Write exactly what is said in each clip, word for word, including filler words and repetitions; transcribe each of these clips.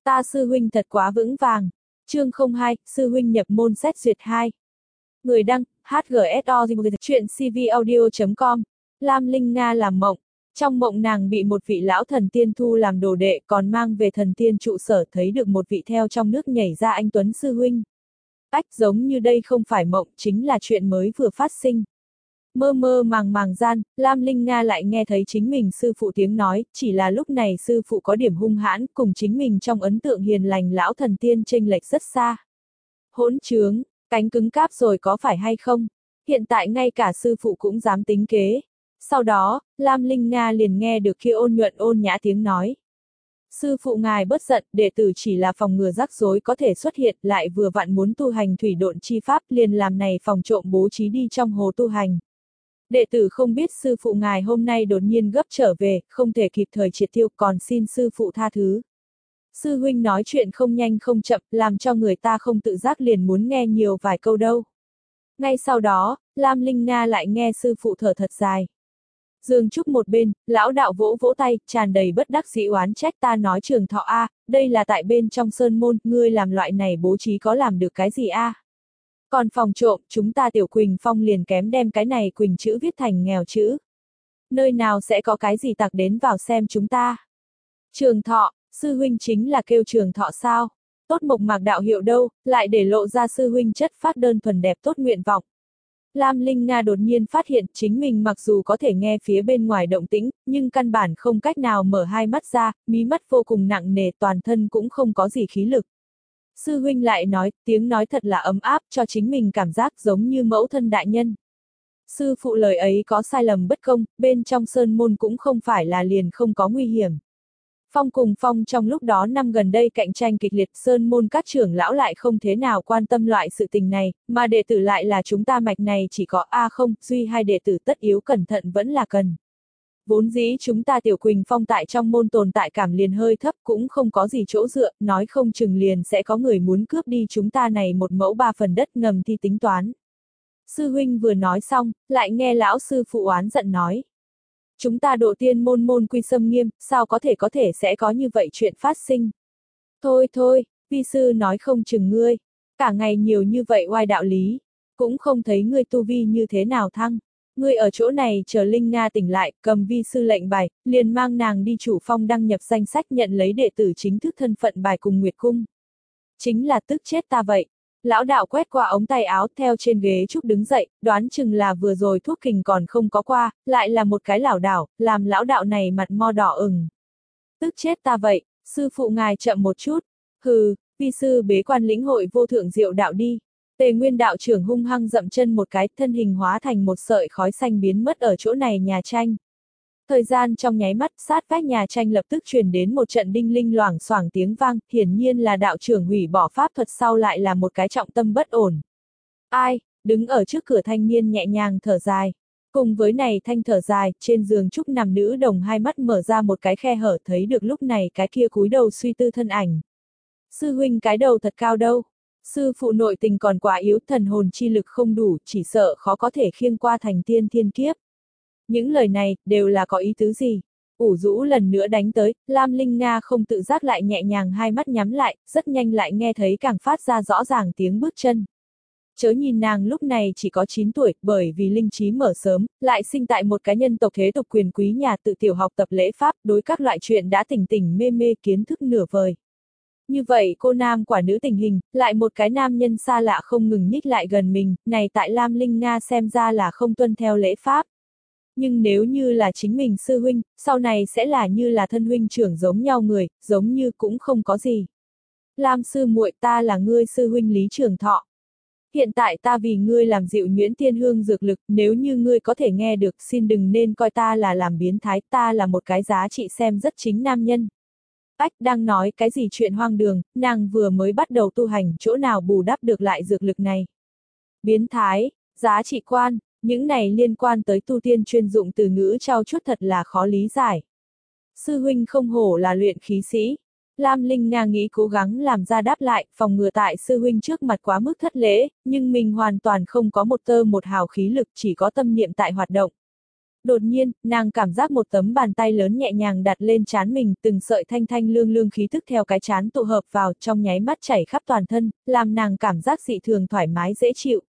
Ta sư huynh thật quá vững vàng. Chương không hai, sư huynh nhập môn xét duyệt hai. Người đăng, hát giê ét o chuyện c v audio chấm com. Lam Linh Nga làm mộng. Trong mộng nàng bị một vị lão thần tiên thu làm đồ đệ, còn mang về thần tiên trụ sở, thấy được một vị theo trong nước nhảy ra anh Tuấn sư huynh. Ách, giống như đây không phải mộng, chính là chuyện mới vừa phát sinh. Mơ mơ màng màng gian, Lam Linh Nga lại nghe thấy chính mình sư phụ tiếng nói, chỉ là lúc này sư phụ có điểm hung hãn, cùng chính mình trong ấn tượng hiền lành lão thần tiên chênh lệch rất xa. Hỗn trướng, cánh cứng cáp rồi có phải hay không? Hiện tại ngay cả sư phụ cũng dám tính kế. Sau đó, Lam Linh Nga liền nghe được kia ôn nhuận ôn nhã tiếng nói. Sư phụ ngài bớt giận, đệ tử chỉ là phòng ngừa rắc rối có thể xuất hiện, lại vừa vặn muốn tu hành thủy độn chi pháp, liền làm này phòng trộm bố trí đi trong hồ tu hành. Đệ tử không biết sư phụ ngài hôm nay đột nhiên gấp trở về, không thể kịp thời triệt tiêu, còn xin sư phụ tha thứ. Sư huynh nói chuyện không nhanh không chậm, làm cho người ta không tự giác liền muốn nghe nhiều vài câu đâu. Ngay sau đó, Lam Linh Nga lại nghe sư phụ thở thật dài. Dương Trúc một bên, lão đạo vỗ vỗ tay, tràn đầy bất đắc dĩ oán trách, ta nói Trường Thọ a, đây là tại bên trong sơn môn, ngươi làm loại này bố trí có làm được cái gì a? Còn phòng trộm, chúng ta Tiểu Quỳnh Phong liền kém đem cái này Quỳnh chữ viết thành nghèo chữ. Nơi nào sẽ có cái gì tặc đến vào xem chúng ta? Trường Thọ, sư huynh chính là kêu Trường Thọ sao? Tốt mộc mạc đạo hiệu đâu, lại để lộ ra sư huynh chất phát đơn thuần đẹp tốt nguyện vọng. Lam Linh Nga đột nhiên phát hiện chính mình mặc dù có thể nghe phía bên ngoài động tĩnh, nhưng căn bản không cách nào mở hai mắt ra, mí mắt vô cùng nặng nề, toàn thân cũng không có gì khí lực. Sư huynh lại nói, tiếng nói thật là ấm áp, cho chính mình cảm giác giống như mẫu thân đại nhân. Sư phụ lời ấy có sai lầm bất công, bên trong sơn môn cũng không phải là liền không có nguy hiểm. Phong cùng Phong trong lúc đó năm gần đây cạnh tranh kịch liệt, sơn môn các trưởng lão lại không thế nào quan tâm loại sự tình này, mà đệ tử lại là chúng ta mạch này chỉ có A không, duy hai đệ tử tất yếu cẩn thận vẫn là cần. Vốn dĩ chúng ta Tiểu Quỳnh Phong tại trong môn tồn tại cảm liền hơi thấp, cũng không có gì chỗ dựa, nói không chừng liền sẽ có người muốn cướp đi chúng ta này một mẫu ba phần đất ngầm thi tính toán. Sư huynh vừa nói xong, lại nghe lão sư phụ oán giận nói. Chúng ta độ tiên môn môn quy xâm nghiêm, sao có thể có thể sẽ có như vậy chuyện phát sinh. Thôi thôi, vi sư nói không chừng ngươi, cả ngày nhiều như vậy oai đạo lý, cũng không thấy ngươi tu vi như thế nào thăng. Ngươi ở chỗ này chờ Linh Nga tỉnh lại, cầm vi sư lệnh bài, liền mang nàng đi chủ phong đăng nhập danh sách nhận lấy đệ tử chính thức thân phận bài cùng Nguyệt Cung. Chính là tức chết ta vậy. Lão đạo quét qua ống tay áo theo trên ghế trúc đứng dậy, đoán chừng là vừa rồi thuốc kình còn không có qua, lại là một cái lảo đảo, làm lão đạo này mặt mo đỏ ửng. Tức chết ta vậy, sư phụ ngài chậm một chút. Hừ, vi sư bế quan lĩnh hội vô thượng diệu đạo đi. Tề Nguyên đạo trưởng hung hăng dậm chân một cái, thân hình hóa thành một sợi khói xanh biến mất ở chỗ này nhà tranh. Thời gian trong nháy mắt, sát vách nhà tranh lập tức truyền đến một trận đinh linh loảng xoảng tiếng vang, hiển nhiên là đạo trưởng hủy bỏ pháp thuật sau lại là một cái trọng tâm bất ổn. Ai, đứng ở trước cửa thanh niên nhẹ nhàng thở dài. Cùng với này thanh thở dài, trên giường trúc nằm nữ đồng hai mắt mở ra một cái khe hở, thấy được lúc này cái kia cúi đầu suy tư thân ảnh. Sư huynh cái đầu thật cao đâu. Sư phụ nội tình còn quá yếu, thần hồn chi lực không đủ, chỉ sợ khó có thể khiêng qua thành tiên thiên kiếp. Những lời này, đều là có ý tứ gì? Ủ rũ lần nữa đánh tới, Lam Linh Nga không tự giác lại nhẹ nhàng hai mắt nhắm lại, rất nhanh lại nghe thấy càng phát ra rõ ràng tiếng bước chân. Chớ nhìn nàng lúc này chỉ có chín tuổi, bởi vì linh trí mở sớm, lại sinh tại một cái nhân tộc thế tục quyền quý nhà tự tiểu học tập lễ pháp, đối các loại chuyện đã tỉnh tỉnh mê mê kiến thức nửa vời. Như vậy cô nam quả nữ tình hình, lại một cái nam nhân xa lạ không ngừng nhích lại gần mình, này tại Lam Linh Nga xem ra là không tuân theo lễ pháp. Nhưng nếu như là chính mình sư huynh, sau này sẽ là như là thân huynh trưởng giống nhau người, giống như cũng không có gì. Lam sư muội, ta là ngươi sư huynh Lý Trường Thọ. Hiện tại ta vì ngươi làm dịu nhuyễn tiên hương dược lực, nếu như ngươi có thể nghe được, xin đừng nên coi ta là làm biến thái, ta là một cái giá trị xem rất chính nam nhân. Ách, đang nói cái gì chuyện hoang đường, nàng vừa mới bắt đầu tu hành, chỗ nào bù đắp được lại dược lực này. Biến thái, giá trị quan, những này liên quan tới tu tiên chuyên dụng từ ngữ trao chuốt thật là khó lý giải. Sư huynh không hổ là luyện khí sĩ. Lam Linh Nga nghĩ cố gắng làm ra đáp lại, phòng ngừa tại sư huynh trước mặt quá mức thất lễ, nhưng mình hoàn toàn không có một tơ một hào khí lực, chỉ có tâm niệm tại hoạt động. Đột nhiên, nàng cảm giác một tấm bàn tay lớn nhẹ nhàng đặt lên trán mình, từng sợi thanh thanh lương lương khí tức theo cái trán tụ hợp vào, trong nháy mắt chảy khắp toàn thân, làm nàng cảm giác dị thường thoải mái dễ chịu.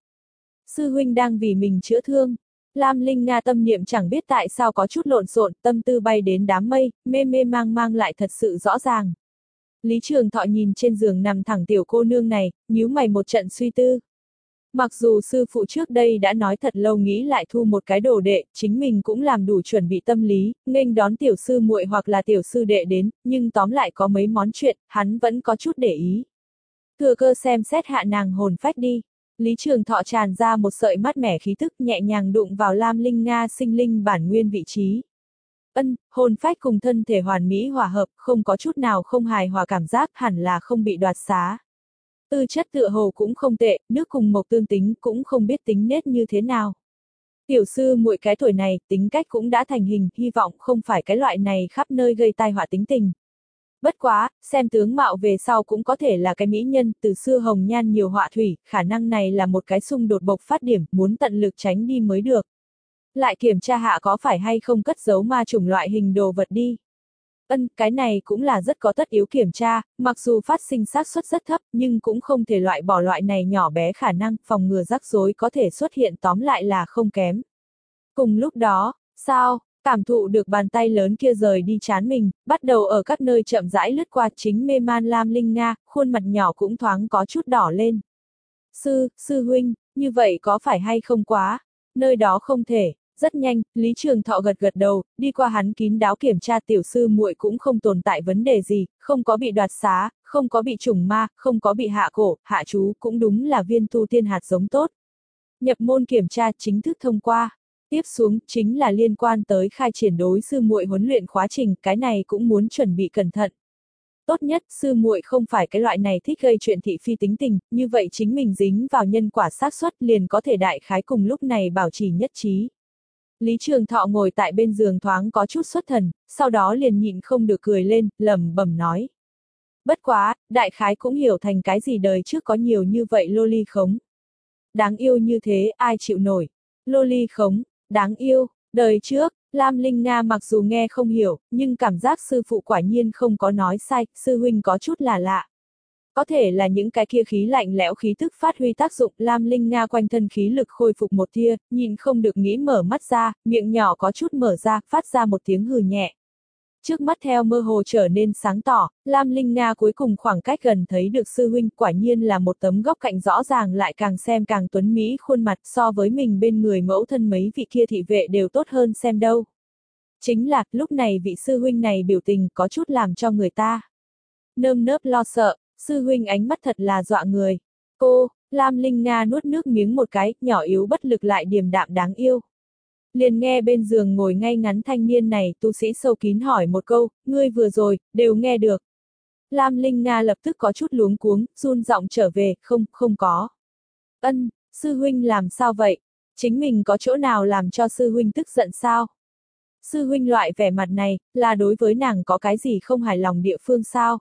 Sư huynh đang vì mình chữa thương. Lam Linh Nga tâm niệm chẳng biết tại sao có chút lộn xộn, tâm tư bay đến đám mây, mê mê mang mang lại thật sự rõ ràng. Lý Trường Thọ nhìn trên giường nằm thẳng tiểu cô nương này, nhíu mày một trận suy tư. Mặc dù sư phụ trước đây đã nói thật lâu nghĩ lại thu một cái đồ đệ, chính mình cũng làm đủ chuẩn bị tâm lý, nghênh đón tiểu sư muội hoặc là tiểu sư đệ đến, nhưng tóm lại có mấy món chuyện, hắn vẫn có chút để ý. Thừa cơ xem xét hạ nàng hồn phách đi. Lý Trường Thọ tràn ra một sợi mát mẻ khí thức nhẹ nhàng đụng vào Lam Linh Nga sinh linh bản nguyên vị trí. Ân, hồn phách cùng thân thể hoàn mỹ hòa hợp, không có chút nào không hài hòa cảm giác, hẳn là không bị đoạt xá. Tư chất tựa hồ cũng không tệ, nước cùng mộc tương tính cũng không biết tính nết như thế nào. Tiểu sư muội cái tuổi này, tính cách cũng đã thành hình, hy vọng không phải cái loại này khắp nơi gây tai họa tính tình. Bất quá, xem tướng mạo về sau cũng có thể là cái mỹ nhân, từ xưa hồng nhan nhiều họa thủy, khả năng này là một cái xung đột bộc phát điểm, muốn tận lực tránh đi mới được. Lại kiểm tra hạ có phải hay không cất giấu ma chủng loại hình đồ vật đi. Ân, cái này cũng là rất có tất yếu kiểm tra, mặc dù phát sinh xác suất rất thấp, nhưng cũng không thể loại bỏ loại này nhỏ bé khả năng, phòng ngừa rắc rối có thể xuất hiện tóm lại là không kém. Cùng lúc đó, sao, cảm thụ được bàn tay lớn kia rời đi trán mình, bắt đầu ở các nơi chậm rãi lướt qua chính mê man Lam Linh Nga, khuôn mặt nhỏ cũng thoáng có chút đỏ lên. Sư, sư huynh, như vậy có phải hay không quá, nơi đó không thể. Rất nhanh, Lý Trường Thọ gật gật đầu, đi qua hắn kín đáo kiểm tra tiểu sư muội cũng không tồn tại vấn đề gì, không có bị đoạt xá, không có bị trùng ma, không có bị hạ cổ, hạ chú, cũng đúng là viên tu tiên hạt giống tốt. Nhập môn kiểm tra chính thức thông qua. Tiếp xuống, chính là liên quan tới khai triển đối sư muội huấn luyện khóa trình, cái này cũng muốn chuẩn bị cẩn thận. Tốt nhất, sư muội không phải cái loại này thích gây chuyện thị phi tính tình, như vậy chính mình dính vào nhân quả xác suất liền có thể đại khái cùng lúc này bảo trì nhất trí. Lý Trường Thọ ngồi tại bên giường thoáng có chút xuất thần, sau đó liền nhịn không được cười lên, lẩm bẩm nói. Bất quá, đại khái cũng hiểu thành cái gì đời trước có nhiều như vậy lô ly khống. Đáng yêu như thế, ai chịu nổi. Lô ly khống, đáng yêu, đời trước, Lam Linh Nga mặc dù nghe không hiểu, nhưng cảm giác sư phụ quả nhiên không có nói sai, sư huynh có chút là lạ. Có thể là những cái kia khí lạnh lẽo khí thức phát huy tác dụng, Lam Linh Nga quanh thân khí lực khôi phục một tia, nhìn không được nghĩ mở mắt ra, miệng nhỏ có chút mở ra, phát ra một tiếng hừ nhẹ. Trước mắt theo mơ hồ trở nên sáng tỏ, Lam Linh Nga cuối cùng khoảng cách gần thấy được sư huynh, quả nhiên là một tấm góc cạnh rõ ràng lại càng xem càng tuấn mỹ khuôn mặt, so với mình bên người mẫu thân mấy vị kia thị vệ đều tốt hơn xem đâu. Chính là, lúc này vị sư huynh này biểu tình có chút làm cho người ta nơm nớp lo sợ. Sư huynh ánh mắt thật là dọa người. Cô, Lam Linh Nga nuốt nước miếng một cái, nhỏ yếu bất lực lại điềm đạm đáng yêu. Liền nghe bên giường ngồi ngay ngắn thanh niên này, tu sĩ sâu kín hỏi một câu, ngươi vừa rồi, đều nghe được. Lam Linh Nga lập tức có chút luống cuống, run giọng trở về, không, không có. Ân, sư huynh làm sao vậy? Chính mình có chỗ nào làm cho sư huynh tức giận sao? Sư huynh loại vẻ mặt này, là đối với nàng có cái gì không hài lòng địa phương sao?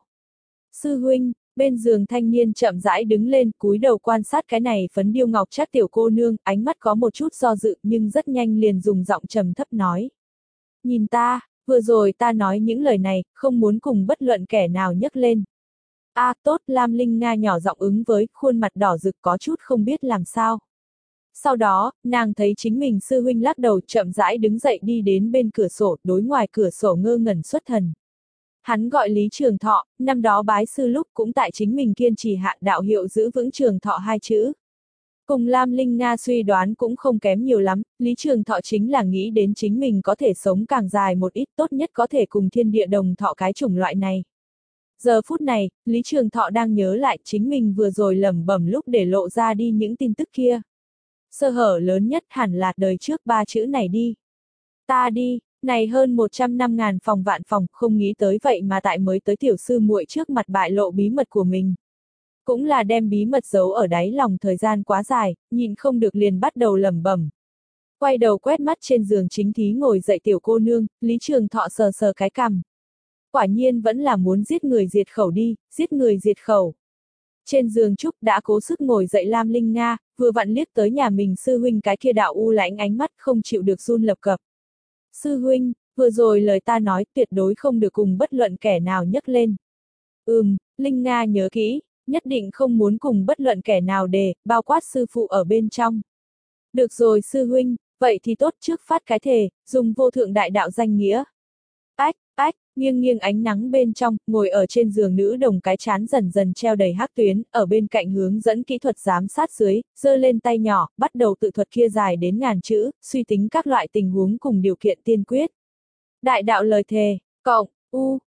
Sư huynh, bên giường thanh niên chậm rãi đứng lên, cúi đầu quan sát cái này phấn điêu ngọc trác tiểu cô nương, ánh mắt có một chút do dự, nhưng rất nhanh liền dùng giọng trầm thấp nói. Nhìn ta, vừa rồi ta nói những lời này, không muốn cùng bất luận kẻ nào nhắc lên. A à, tốt, Lam Linh Nga nhỏ giọng ứng với, khuôn mặt đỏ rực có chút không biết làm sao. Sau đó, nàng thấy chính mình sư huynh lắc đầu chậm rãi đứng dậy đi đến bên cửa sổ, đối ngoài cửa sổ ngơ ngẩn xuất thần. Hắn gọi Lý Trường Thọ, năm đó bái sư lúc cũng tại chính mình kiên trì hạ đạo hiệu giữ vững Trường Thọ hai chữ. Cùng Lam Linh Nga suy đoán cũng không kém nhiều lắm, Lý Trường Thọ chính là nghĩ đến chính mình có thể sống càng dài một ít, tốt nhất có thể cùng thiên địa đồng thọ cái chủng loại này. Giờ phút này, Lý Trường Thọ đang nhớ lại chính mình vừa rồi lẩm bẩm lúc để lộ ra đi những tin tức kia. Sơ hở lớn nhất hẳn là đời trước ba chữ này đi. Ta đi. Này hơn một trăm năm ngàn phòng vạn phòng, không nghĩ tới vậy mà tại mới tới tiểu sư muội trước mặt bại lộ bí mật của mình. Cũng là đem bí mật giấu ở đáy lòng thời gian quá dài, nhìn không được liền bắt đầu lẩm bẩm. Quay đầu quét mắt trên giường chính thí ngồi dậy tiểu cô nương, Lý Trường Thọ sờ sờ cái cằm. Quả nhiên vẫn là muốn giết người diệt khẩu đi, giết người diệt khẩu. Trên giường trúc đã cố sức ngồi dậy Lam Linh Nga, vừa vặn liếc tới nhà mình sư huynh cái kia đạo u lãnh ánh mắt không chịu được run lập cập. Sư huynh, vừa rồi lời ta nói tuyệt đối không được cùng bất luận kẻ nào nhắc lên. Ừm, Linh Nga nhớ kỹ, nhất định không muốn cùng bất luận kẻ nào đề, bao quát sư phụ ở bên trong. Được rồi sư huynh, vậy thì tốt, trước phát cái thề, dùng vô thượng đại đạo danh nghĩa. Ách, ách, nghiêng nghiêng ánh nắng bên trong, ngồi ở trên giường nữ đồng cái chán dần dần treo đầy hắc tuyến, ở bên cạnh hướng dẫn kỹ thuật giám sát dưới, giơ lên tay nhỏ, bắt đầu tự thuật kia dài đến ngàn chữ, suy tính các loại tình huống cùng điều kiện tiên quyết. Đại đạo lời thề, cộng, u,